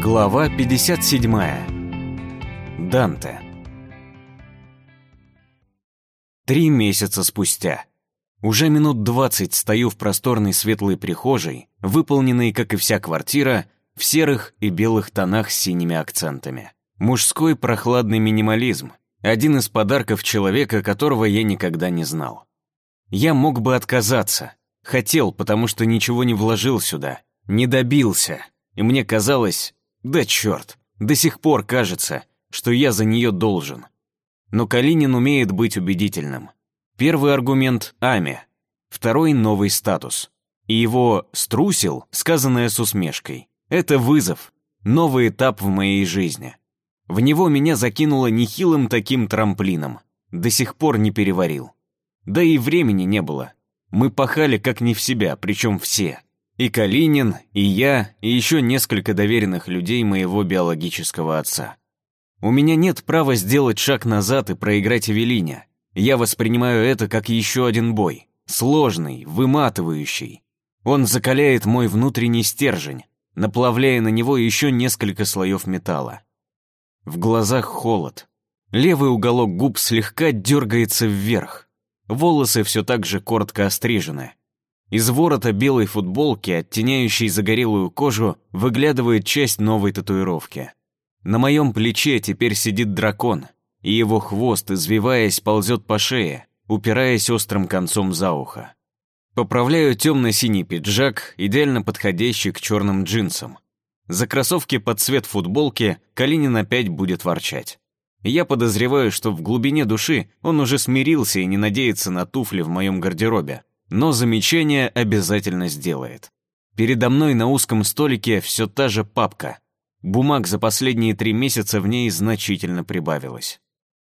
Глава 57. Данте. 3 месяца спустя. Уже минут 20 стою в просторной светлой прихожей, выполненной, как и вся квартира, в серых и белых тонах с синими акцентами. Мужской прохладный минимализм. Один из подарков человека, которого я никогда не знал. Я мог бы отказаться. Хотел, потому что ничего не вложил сюда. Не добился. И мне казалось... Да черт, до сих пор кажется, что я за нее должен. Но Калинин умеет быть убедительным. Первый аргумент – Ами. Второй – новый статус. И его «струсил», сказанное с усмешкой. Это вызов, новый этап в моей жизни. В него меня закинуло нехилым таким трамплином. До сих пор не переварил. Да и времени не было. Мы пахали как не в себя, причем все. И Калинин, и я, и еще несколько доверенных людей моего биологического отца. У меня нет права сделать шаг назад и проиграть Эвелине. Я воспринимаю это как еще один бой. Сложный, выматывающий. Он закаляет мой внутренний стержень, наплавляя на него еще несколько слоев металла. В глазах холод. Левый уголок губ слегка дергается вверх. Волосы все так же коротко острижены. Из ворота белой футболки, оттеняющей загорелую кожу, выглядывает часть новой татуировки. На моем плече теперь сидит дракон, и его хвост, извиваясь, ползет по шее, упираясь острым концом за ухо. Поправляю темно-синий пиджак, идеально подходящий к черным джинсам. За кроссовки под цвет футболки Калинин опять будет ворчать. Я подозреваю, что в глубине души он уже смирился и не надеется на туфли в моем гардеробе. Но замечание обязательно сделает. Передо мной на узком столике все та же папка. Бумаг за последние 3 месяца в ней значительно прибавилось.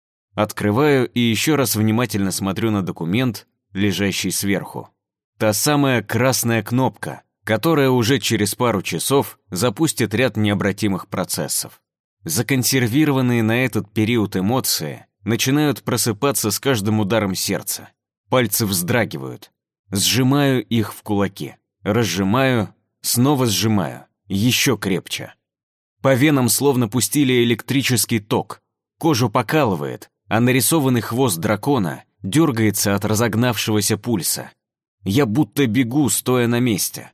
Открываю и еще раз внимательно смотрю на документ, лежащий сверху. Та самая красная кнопка, которая уже через пару часов запустит ряд необратимых процессов. Законсервированные на этот период эмоции начинают просыпаться с каждым ударом сердца. Пальцы вздрагивают. Сжимаю их в кулаки. Разжимаю, снова сжимаю. Еще крепче. По венам словно пустили электрический ток. Кожу покалывает, а нарисованный хвост дракона дергается от разогнавшегося пульса. Я будто бегу, стоя на месте.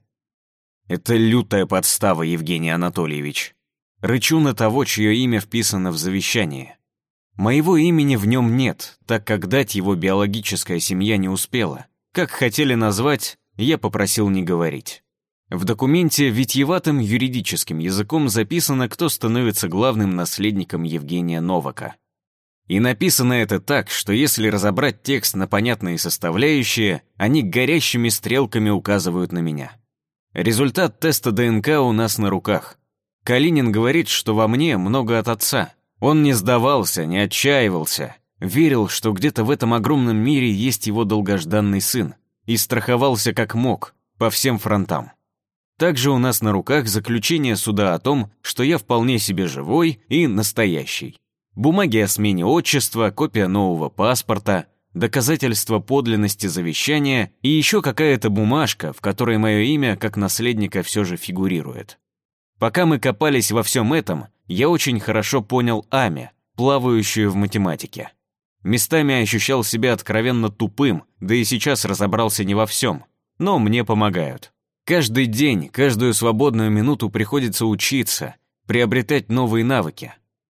Это лютая подстава, Евгений Анатольевич. Рычу на того, чье имя вписано в завещании. Моего имени в нем нет, так как дать его биологическая семья не успела. Как хотели назвать, я попросил не говорить. В документе витиеватым юридическим языком записано, кто становится главным наследником Евгения Новака. И написано это так, что если разобрать текст на понятные составляющие, они горящими стрелками указывают на меня. Результат теста ДНК у нас на руках. Калинин говорит, что во мне много от отца. Он не сдавался, не отчаивался. Верил, что где-то в этом огромном мире есть его долгожданный сын, и страховался как мог, по всем фронтам. Также у нас на руках заключение суда о том, что я вполне себе живой и настоящий. Бумаги о смене отчества, копия нового паспорта, доказательство подлинности завещания и еще какая-то бумажка, в которой мое имя как наследника все же фигурирует. Пока мы копались во всем этом, я очень хорошо понял Ами, плавающую в математике. Местами ощущал себя откровенно тупым, да и сейчас разобрался не во всем. Но мне помогают. Каждый день, каждую свободную минуту приходится учиться, приобретать новые навыки.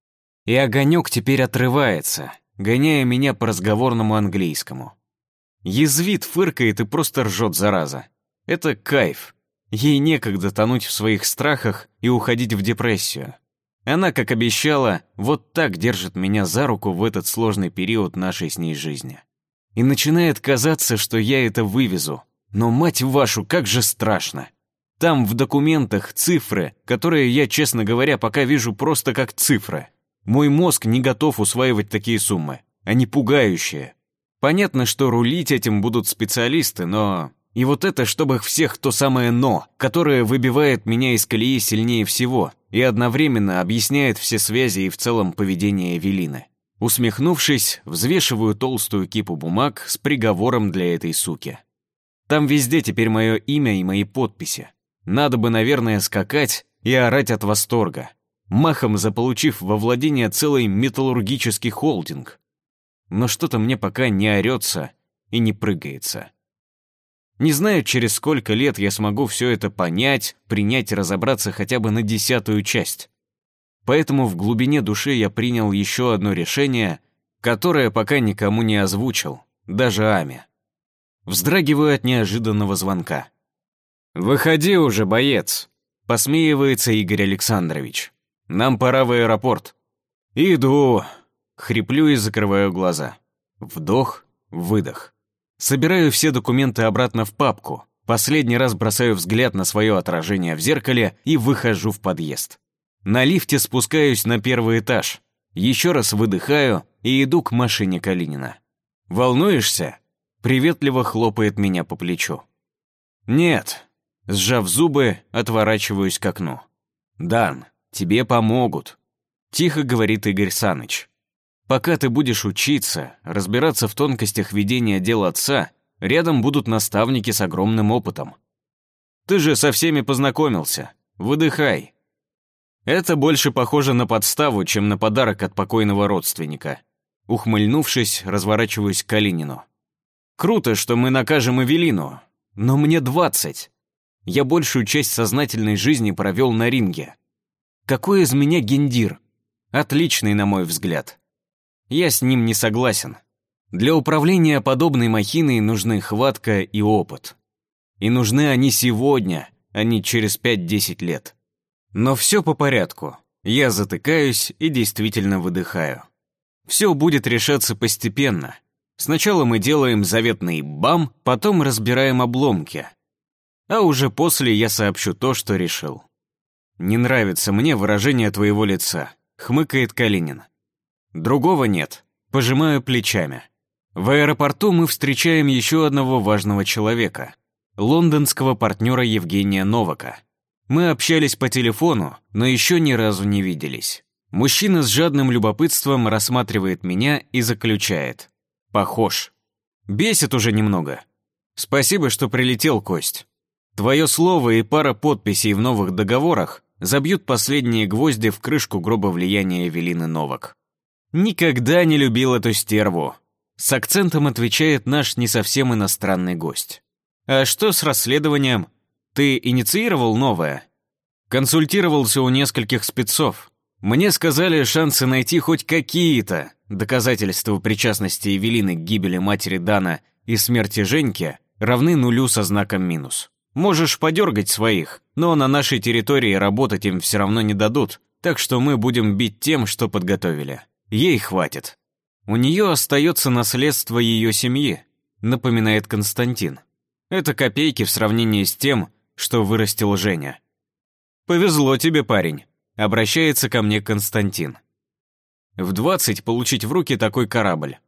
И огонек теперь отрывается, гоняя меня по разговорному английскому. Язвит, фыркает и просто ржет, зараза. Это кайф. Ей некогда тонуть в своих страхах и уходить в депрессию. Она, как обещала, вот так держит меня за руку в этот сложный период нашей с ней жизни. И начинает казаться, что я это вывезу. Но, мать вашу, как же страшно. Там в документах цифры, которые я, честно говоря, пока вижу просто как цифры. Мой мозг не готов усваивать такие суммы. Они пугающие. Понятно, что рулить этим будут специалисты, но... И вот это, чтобы всех то самое «но», которое выбивает меня из колеи сильнее всего и одновременно объясняет все связи и в целом поведение Эвелины. Усмехнувшись, взвешиваю толстую кипу бумаг с приговором для этой суки. Там везде теперь мое имя и мои подписи. Надо бы, наверное, скакать и орать от восторга. махом заполучив во владение целый металлургический холдинг. Но что-то мне пока не орется и не прыгается. Не знаю, через сколько лет я смогу все это понять, принять и разобраться хотя бы на 10-ю часть. Поэтому в глубине души я принял еще одно решение, которое пока никому не озвучил, даже Аме. Вздрагиваю от неожиданного звонка. «Выходи уже, боец!» — посмеивается Игорь Александрович. «Нам пора в аэропорт». «Иду!» — хриплю и закрываю глаза. Вдох, выдох. Собираю все документы обратно в папку, последний раз бросаю взгляд на свое отражение в зеркале и выхожу в подъезд. На лифте спускаюсь на 1-й этаж, еще раз выдыхаю и иду к машине Калинина. «Волнуешься?» — приветливо хлопает меня по плечу. «Нет», — сжав зубы, отворачиваюсь к окну. «Дан, тебе помогут», — тихо говорит Игорь Саныч. «Пока ты будешь учиться, разбираться в тонкостях ведения дел отца, рядом будут наставники с огромным опытом. Ты же со всеми познакомился. Выдыхай». Это больше похоже на подставу, чем на подарок от покойного родственника. Ухмыльнувшись, разворачиваюсь к Калинину. «Круто, что мы накажем Эвелину, но мне 20. Я большую часть сознательной жизни провел на ринге. Какой из меня гендир? Отличный, на мой взгляд. Я с ним не согласен. Для управления подобной махиной нужны хватка и опыт. И нужны они сегодня, а не через 5-10 лет. Но все по порядку. Я затыкаюсь и действительно выдыхаю. Все будет решаться постепенно. Сначала мы делаем заветный бам, потом разбираем обломки. А уже после я сообщу то, что решил. «Не нравится мне выражение твоего лица», — хмыкает Калинин. «Другого нет». Пожимаю плечами. В аэропорту мы встречаем еще одного важного человека, лондонского партнера Евгения Новака. Мы общались по телефону, но еще ни разу не виделись. Мужчина с жадным любопытством рассматривает меня и заключает. «Похож. Бесит уже немного. Спасибо, что прилетел, Кость. Твое слово и пара подписей в новых договорах забьют последние гвозди в крышку гроба влияния Эвелины Новак». «Никогда не любил эту стерву», — с акцентом отвечает наш не совсем иностранный гость. «А что с расследованием? Ты инициировал новое?» «Консультировался у нескольких спецов. Мне сказали, шансы найти хоть какие-то доказательства причастности Эвелины к гибели матери Дана и смерти Женьки равны нулю со знаком минус. Можешь подергать своих, но на нашей территории работать им все равно не дадут, так что мы будем бить тем, что подготовили. Ей хватит. У нее остается наследство ее семьи», — напоминает Константин. «Это копейки в сравнении с тем, что вырастил Женя». «Повезло тебе, парень», — обращается ко мне Константин. «В 20 получить в руки такой корабль».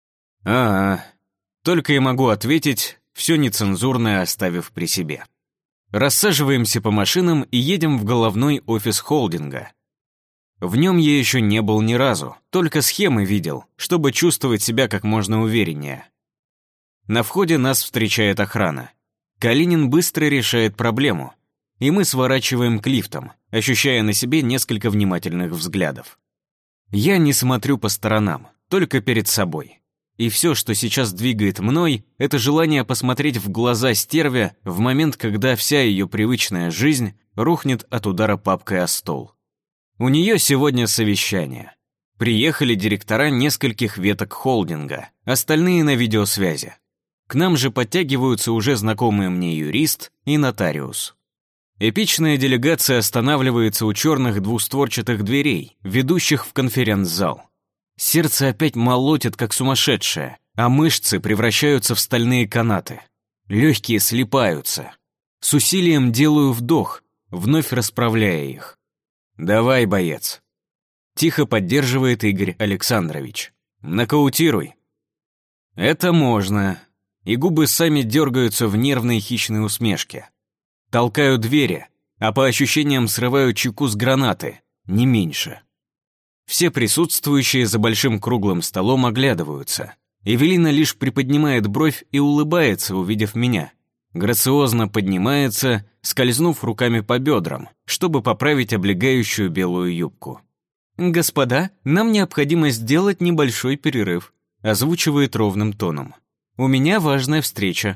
Только и могу ответить, все нецензурное оставив при себе. Рассаживаемся по машинам и едем в головной офис холдинга. В нем я еще не был ни разу, только схемы видел, чтобы чувствовать себя как можно увереннее. На входе нас встречает охрана. Калинин быстро решает проблему, и мы сворачиваем к лифтам, ощущая на себе несколько внимательных взглядов. Я не смотрю по сторонам, только перед собой. И все, что сейчас двигает мной, это желание посмотреть в глаза стерве в момент, когда вся ее привычная жизнь рухнет от удара папкой о стол. У нее сегодня совещание. Приехали директора нескольких веток холдинга, остальные на видеосвязи. К нам же подтягиваются уже знакомые мне юрист и нотариус. Эпичная делегация останавливается у черных двустворчатых дверей, ведущих в конференц-зал. Сердце опять молотит, как сумасшедшее, а мышцы превращаются в стальные канаты. Легкие слипаются. С усилием делаю вдох, вновь расправляя их. «Давай, боец!» Тихо поддерживает Игорь Александрович. «Нокаутируй!» Это можно. И губы сами дергаются в нервной хищной усмешке. Толкаю двери, а по ощущениям срываю чеку с гранаты, не меньше. Все присутствующие за большим круглым столом оглядываются. Эвелина лишь приподнимает бровь и улыбается, увидев меня. Грациозно поднимается, скользнув руками по бедрам, чтобы поправить облегающую белую юбку. «Господа, нам необходимо сделать небольшой перерыв», озвучивает ровным тоном. «У меня важная встреча».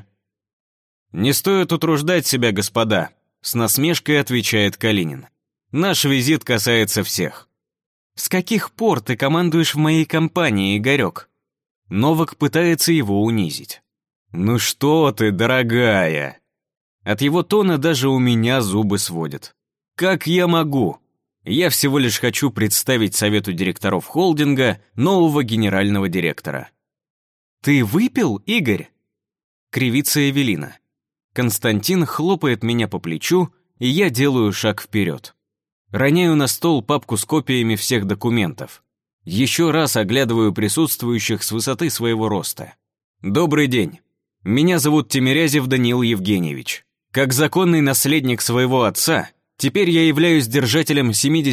«Не стоит утруждать себя, господа», с насмешкой отвечает Калинин. «Наш визит касается всех». «С каких пор ты командуешь в моей компании, Игорек?» Новак пытается его унизить. «Ну что ты, дорогая!» От его тона даже у меня зубы сводят. «Как я могу? Я всего лишь хочу представить совету директоров холдинга нового генерального директора». «Ты выпил, Игорь?» Кривится Эвелина. Константин хлопает меня по плечу, и я делаю шаг вперед. Роняю на стол папку с копиями всех документов. Еще раз оглядываю присутствующих с высоты своего роста. «Добрый день. Меня зовут Тимирязев Даниил Евгеньевич. Как законный наследник своего отца, теперь я являюсь держателем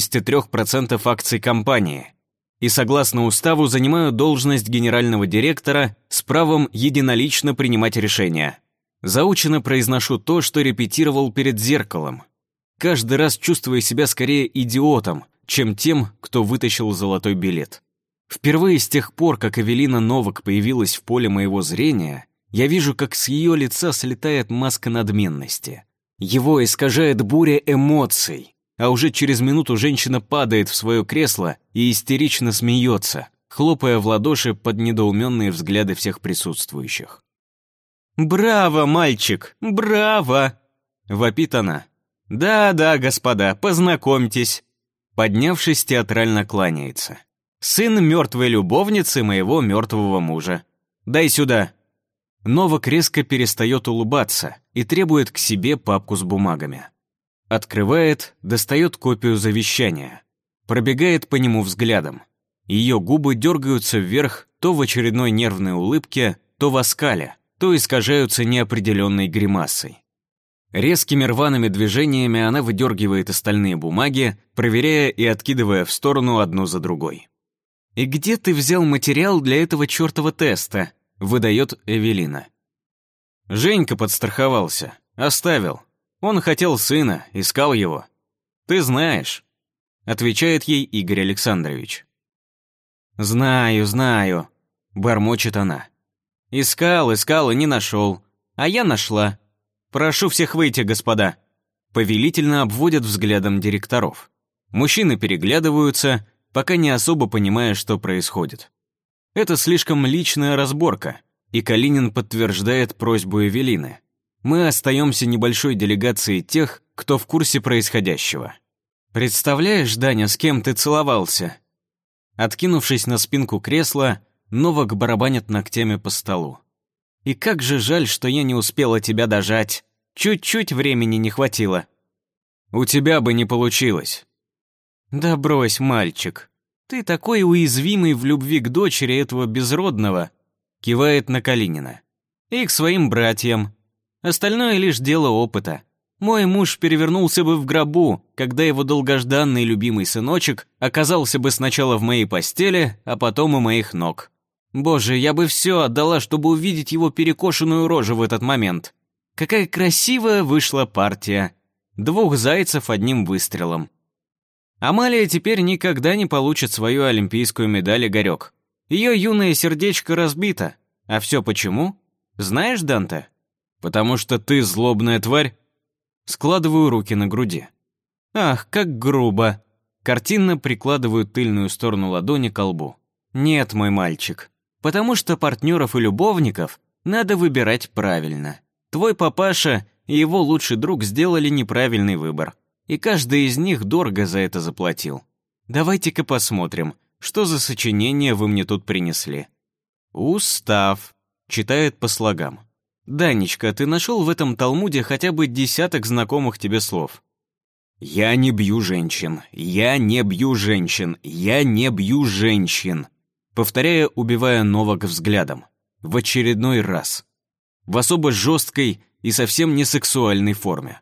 73% акций компании и, согласно уставу, занимаю должность генерального директора с правом единолично принимать решения. Заучено произношу то, что репетировал перед зеркалом, каждый раз чувствуя себя скорее идиотом, чем тем, кто вытащил золотой билет. Впервые с тех пор, как Эвелина Новак появилась в поле моего зрения, я вижу, как с ее лица слетает маска надменности. Его искажает буря эмоций, а уже через минуту женщина падает в свое кресло и истерично смеется, хлопая в ладоши под недоуменные взгляды всех присутствующих. «Браво, мальчик, браво!» — вопит она. «Да-да, господа, познакомьтесь!» Поднявшись, театрально кланяется. «Сын мертвой любовницы моего мертвого мужа. Дай сюда!» Новак резко перестает улыбаться и требует к себе папку с бумагами. Открывает, достает копию завещания. Пробегает по нему взглядом. Ее губы дергаются вверх то в очередной нервной улыбке, то в оскале, то искажаются неопределенной гримасой. Резкими рваными движениями она выдергивает остальные бумаги, проверяя и откидывая в сторону одну за другой. «И где ты взял материал для этого чертова теста?» — выдает Эвелина. «Женька подстраховался, оставил. Он хотел сына, искал его. Ты знаешь», — отвечает ей Игорь Александрович. «Знаю, знаю», — бормочет она. «Искал и не нашел. А я нашла. Прошу всех выйти, господа». Повелительно обводят взглядом директоров. Мужчины переглядываются, пока не особо понимая, что происходит. Это слишком личная разборка, и Калинин подтверждает просьбу Эвелины. Мы остаемся небольшой делегацией тех, кто в курсе происходящего. «Представляешь, Даня, с кем ты целовался?» Откинувшись на спинку кресла, Новак барабанит ногтями по столу. «И как же жаль, что я не успела тебя дожать. Чуть-чуть времени не хватило». «У тебя бы не получилось». «Да брось, мальчик. Ты такой уязвимый в любви к дочери этого безродного», кивает на Калинина. «И к своим братьям. Остальное лишь дело опыта. Мой муж перевернулся бы в гробу, когда его долгожданный любимый сыночек оказался бы сначала в моей постели, а потом у моих ног. Боже, я бы все отдала, чтобы увидеть его перекошенную рожу в этот момент. Какая красивая вышла партия. 2 зайцев одним выстрелом. Амалия теперь никогда не получит свою олимпийскую медаль, Игорек. Ее юное сердечко разбито. А все почему? Знаешь, Данте? Потому что ты злобная тварь. Складываю руки на груди. Ах, как грубо. Картинно прикладываю тыльную сторону ладони к лбу. Нет, мой мальчик. Потому что партнеров и любовников надо выбирать правильно. Твой папаша и его лучший друг сделали неправильный выбор. И каждый из них дорого за это заплатил. Давайте-ка посмотрим, что за сочинение вы мне тут принесли. «Устав», — читает по слогам. «Данечка, ты нашел в этом Талмуде хотя бы 10 знакомых тебе слов?» «Я не бью женщин, я не бью женщин, я не бью женщин», повторяя, убивая Новак взглядом. В очередной раз. В особо жесткой и совсем не сексуальной форме.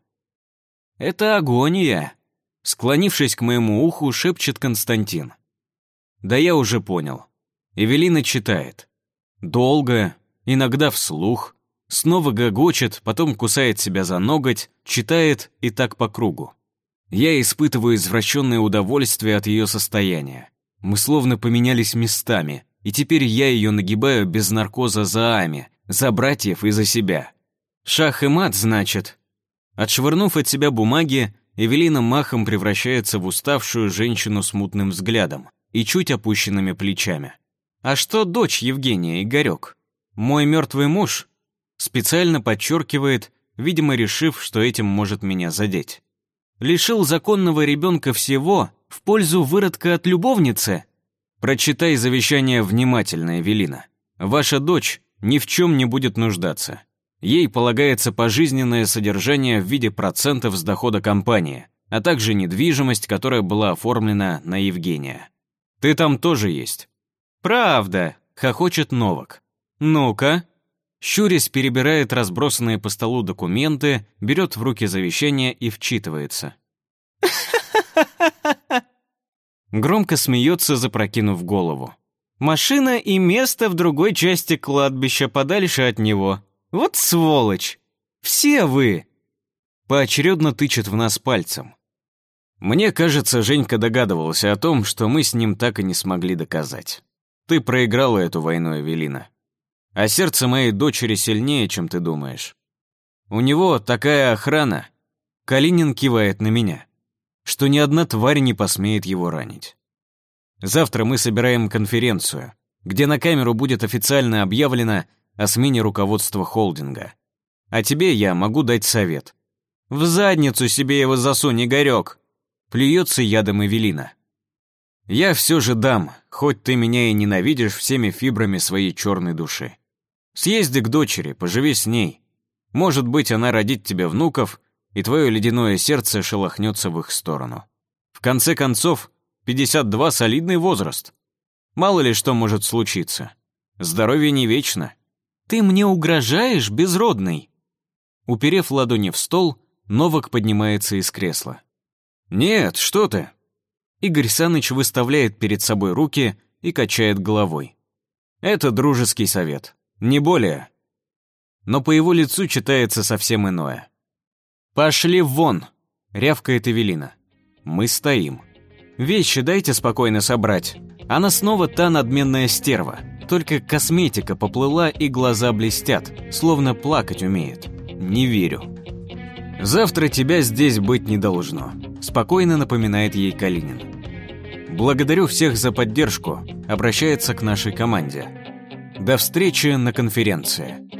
«Это агония», — склонившись к моему уху, шепчет Константин. «Да я уже понял». Эвелина читает. Долго, иногда вслух, Снова гогочет, потом кусает себя за ноготь, читает и так по кругу. Я испытываю извращенное удовольствие от ее состояния. Мы словно поменялись местами, и теперь я ее нагибаю без наркоза за Ами, за братьев и за себя. Шах и мат, значит. Отшвырнув от себя бумаги, Эвелина махом превращается в уставшую женщину с мутным взглядом и чуть опущенными плечами. А что дочь Евгения, Игорек? Мой мертвый муж? Специально подчеркивает, видимо, решив, что этим может меня задеть. Лишил законного ребенка всего в пользу выродка от любовницы? Прочитай завещание внимательно, Эвелина. Ваша дочь ни в чем не будет нуждаться. Ей полагается пожизненное содержание в виде процентов с дохода компании, а также недвижимость, которая была оформлена на Евгения. Ты там тоже есть. Правда, хохочет Новак. Ну-ка. Щурясь перебирает разбросанные по столу документы, берет в руки завещание и вчитывается. Громко смеется, запрокинув голову. Машина и место в другой части кладбища, подальше от него. Вот сволочь! Все вы! Поочередно тычет в нас пальцем. Мне кажется, Женька догадывался о том, что мы с ним так и не смогли доказать. Ты проиграла эту войну, Эвелина. А сердце моей дочери сильнее, чем ты думаешь. У него такая охрана, Калинин кивает на меня, что ни одна тварь не посмеет его ранить. Завтра мы собираем конференцию, где на камеру будет официально объявлено о смене руководства холдинга. А тебе я могу дать совет. В задницу себе его засунь, Игорек. Плюется ядом Эвелина. Я все же дам, хоть ты меня и ненавидишь всеми фибрами своей черной души. Съезди к дочери, поживи с ней. Может быть, она родит тебе внуков, и твое ледяное сердце шелохнется в их сторону. В конце концов, 52 — солидный возраст. Мало ли что может случиться. Здоровье не вечно. Ты мне угрожаешь, безродный? Уперев ладони в стол, Новак поднимается из кресла. Нет, что ты? Игорь Саныч выставляет перед собой руки и качает головой. Это дружеский совет, не более. Но по его лицу читается совсем иное. «Пошли вон!» — рявкает Эвелина. Мы стоим. «Вещи дайте спокойно собрать. Она снова та надменная стерва. Только косметика поплыла и глаза блестят, словно плакать умеет. Не верю». «Завтра тебя здесь быть не должно», — спокойно напоминает ей Калинин. «Благодарю всех за поддержку», — обращается к нашей команде. «До встречи на конференции».